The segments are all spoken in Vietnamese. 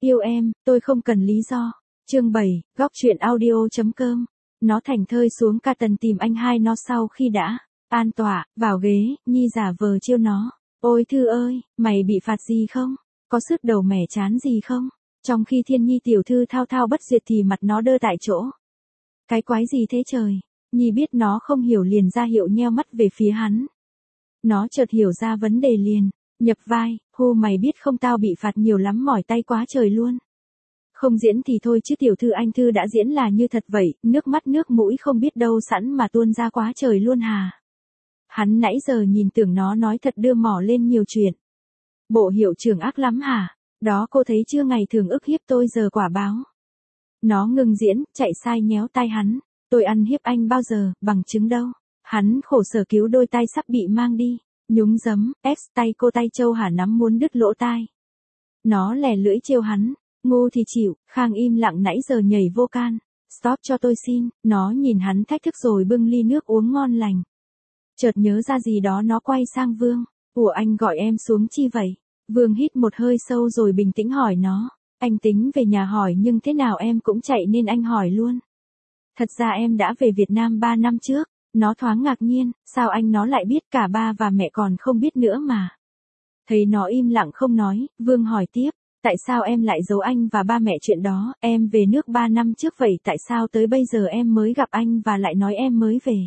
Yêu em, tôi không cần lý do. Chương 7, góc truyện audio.com. Nó thành thơi xuống ca tần tìm anh hai nó sau khi đã an tọa, vào ghế, Nhi giả vờ trêu nó. Ôi Thư ơi, mày bị phạt gì không? Có sứt đầu mẻ chán gì không? Trong khi Thiên Nhi tiểu thư thao thao bất diệt thì mặt nó đơ tại chỗ. Cái quái gì thế trời? Nhi biết nó không hiểu liền ra hiệu nheo mắt về phía hắn. Nó chợt hiểu ra vấn đề liền, nhập vai, hô mày biết không tao bị phạt nhiều lắm mỏi tay quá trời luôn. Không diễn thì thôi chứ tiểu thư anh Thư đã diễn là như thật vậy, nước mắt nước mũi không biết đâu sẵn mà tuôn ra quá trời luôn hà. Hắn nãy giờ nhìn tưởng nó nói thật đưa mỏ lên nhiều chuyện. Bộ hiệu trưởng ác lắm hả? Đó cô thấy chưa ngày thường ức hiếp tôi giờ quả báo. Nó ngừng diễn, chạy sai nhéo tai hắn. Tôi ăn hiếp anh bao giờ, bằng chứng đâu. Hắn khổ sở cứu đôi tay sắp bị mang đi. Nhúng giấm, tay cô tay châu hả nắm muốn đứt lỗ tai. Nó lè lưỡi trêu hắn. Ngu thì chịu, Khang im lặng nãy giờ nhảy vô can. Stop cho tôi xin, nó nhìn hắn thách thức rồi bưng ly nước uống ngon lành. Chợt nhớ ra gì đó nó quay sang Vương. Ủa anh gọi em xuống chi vậy? Vương hít một hơi sâu rồi bình tĩnh hỏi nó. Anh tính về nhà hỏi nhưng thế nào em cũng chạy nên anh hỏi luôn. Thật ra em đã về Việt Nam 3 năm trước. Nó thoáng ngạc nhiên, sao anh nó lại biết cả ba và mẹ còn không biết nữa mà. Thấy nó im lặng không nói, Vương hỏi tiếp. Tại sao em lại giấu anh và ba mẹ chuyện đó, em về nước 3 năm trước vậy tại sao tới bây giờ em mới gặp anh và lại nói em mới về?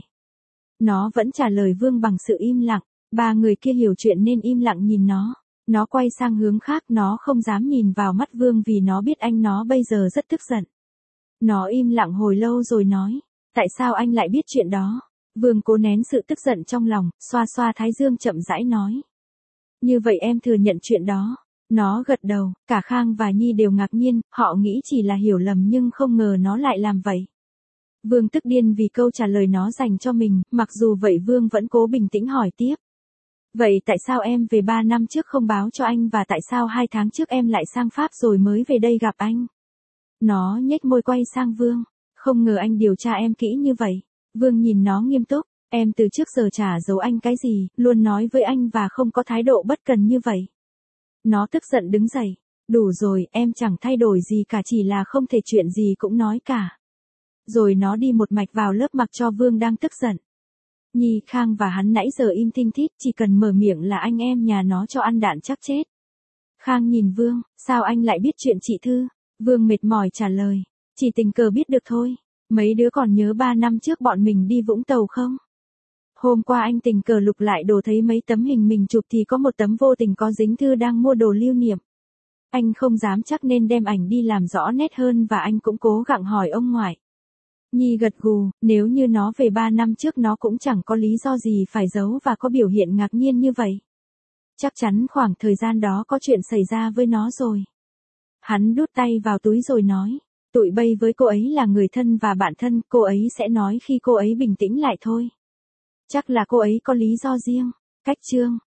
Nó vẫn trả lời Vương bằng sự im lặng, ba người kia hiểu chuyện nên im lặng nhìn nó. Nó quay sang hướng khác nó không dám nhìn vào mắt Vương vì nó biết anh nó bây giờ rất tức giận. Nó im lặng hồi lâu rồi nói, tại sao anh lại biết chuyện đó? Vương cố nén sự tức giận trong lòng, xoa xoa thái dương chậm rãi nói. Như vậy em thừa nhận chuyện đó. Nó gật đầu, cả Khang và Nhi đều ngạc nhiên, họ nghĩ chỉ là hiểu lầm nhưng không ngờ nó lại làm vậy. Vương tức điên vì câu trả lời nó dành cho mình, mặc dù vậy Vương vẫn cố bình tĩnh hỏi tiếp. Vậy tại sao em về 3 năm trước không báo cho anh và tại sao 2 tháng trước em lại sang Pháp rồi mới về đây gặp anh? Nó nhếch môi quay sang Vương, không ngờ anh điều tra em kỹ như vậy. Vương nhìn nó nghiêm túc, em từ trước giờ chả giấu anh cái gì, luôn nói với anh và không có thái độ bất cần như vậy. Nó tức giận đứng dậy. Đủ rồi, em chẳng thay đổi gì cả chỉ là không thể chuyện gì cũng nói cả. Rồi nó đi một mạch vào lớp mặc cho Vương đang tức giận. Nhi, Khang và hắn nãy giờ im thinh thít chỉ cần mở miệng là anh em nhà nó cho ăn đạn chắc chết. Khang nhìn Vương, sao anh lại biết chuyện chị Thư? Vương mệt mỏi trả lời, chỉ tình cờ biết được thôi. Mấy đứa còn nhớ 3 năm trước bọn mình đi Vũng Tàu không? Hôm qua anh tình cờ lục lại đồ thấy mấy tấm hình mình chụp thì có một tấm vô tình có dính Thư đang mua đồ lưu niệm. Anh không dám chắc nên đem ảnh đi làm rõ nét hơn và anh cũng cố gắng hỏi ông ngoại. Nhi gật gù, nếu như nó về 3 năm trước nó cũng chẳng có lý do gì phải giấu và có biểu hiện ngạc nhiên như vậy. Chắc chắn khoảng thời gian đó có chuyện xảy ra với nó rồi. Hắn đút tay vào túi rồi nói, tụi bay với cô ấy là người thân và bạn thân, cô ấy sẽ nói khi cô ấy bình tĩnh lại thôi. Chắc là cô ấy có lý do riêng. Cách chương